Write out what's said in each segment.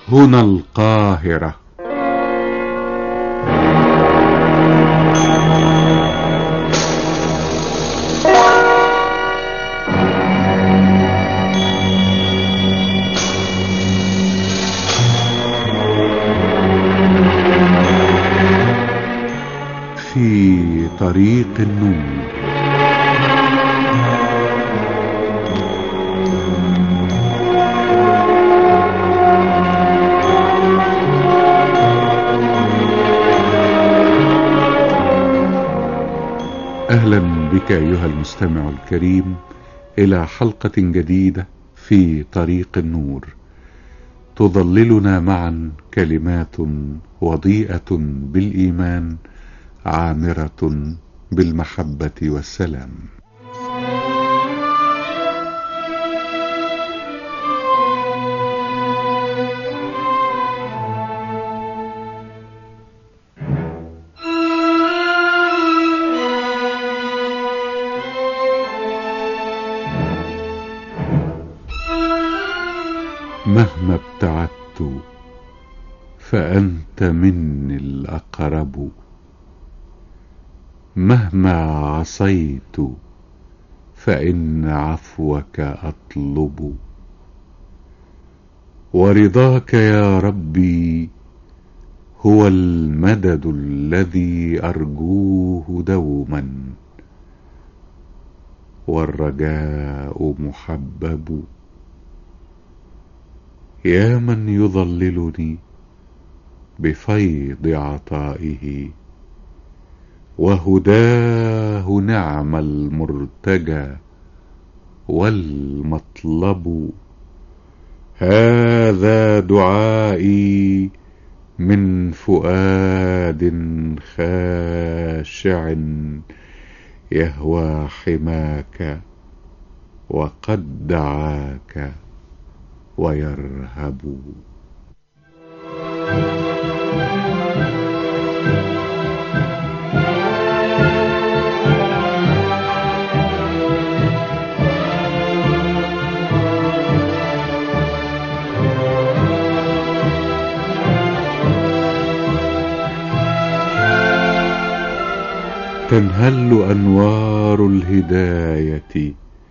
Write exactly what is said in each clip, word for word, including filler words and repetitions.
هنا القاهرة. في طريق النور. أهلا بك أيها المستمع الكريم إلى حلقة جديدة في طريق النور، تظللنا معا كلمات وضيئة بالإيمان، عامرة بالمحبة والسلام. مهما ابتعدت فأنت مني الأقرب، مهما عصيت فإن عفوك أطلب، ورضاك يا ربي هو المدد الذي أرجوه دوما، والرجاء محبب. يا من يظللني بفيض عطائه، وهداه نعم المرتجى والمطلب. هذا دعائي من فؤاد خاشع يهوى حماك، وقد دعاك ويرهب. تنهل أنوار الهداية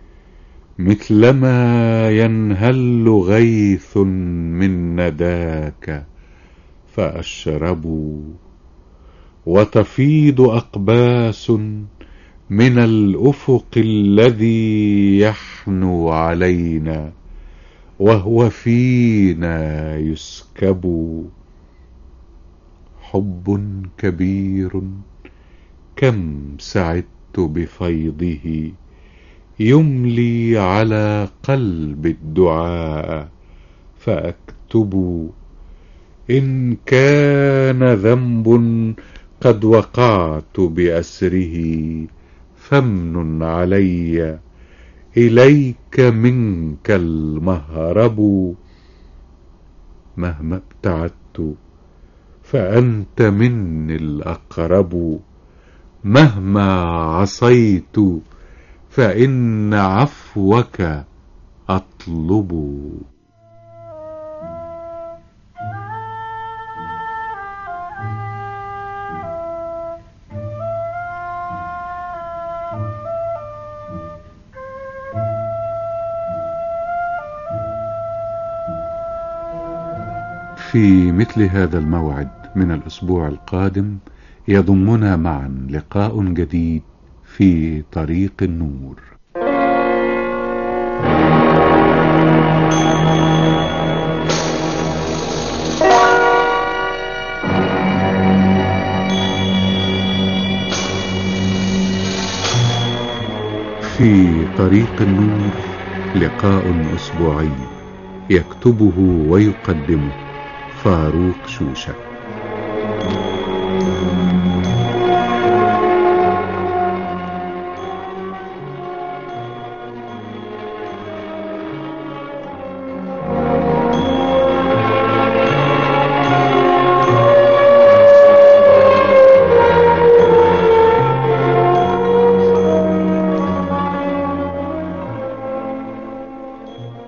مثلما ينهل غيث من نداك، فأشرب. وتفيض أقباس من الأفق الذي يحنو علينا، وهو فينا يسكب. حب كبير كم سعدت بفيضه، يملي على قلب الدعاء، فأكتب. إن كان ذنب قد وقعت بأسره، فامنن علي، إليك منك المهرب. مهما ابتعدت فأنت مني الأقرب، مهما عصيت فإن عفوك أطلب. في مثل هذا الموعد من الأسبوع القادم يضمنا معا لقاء جديد في طريق النور. في طريق النور لقاء أسبوعي، يكتبه ويقدمه فاروق شوشة.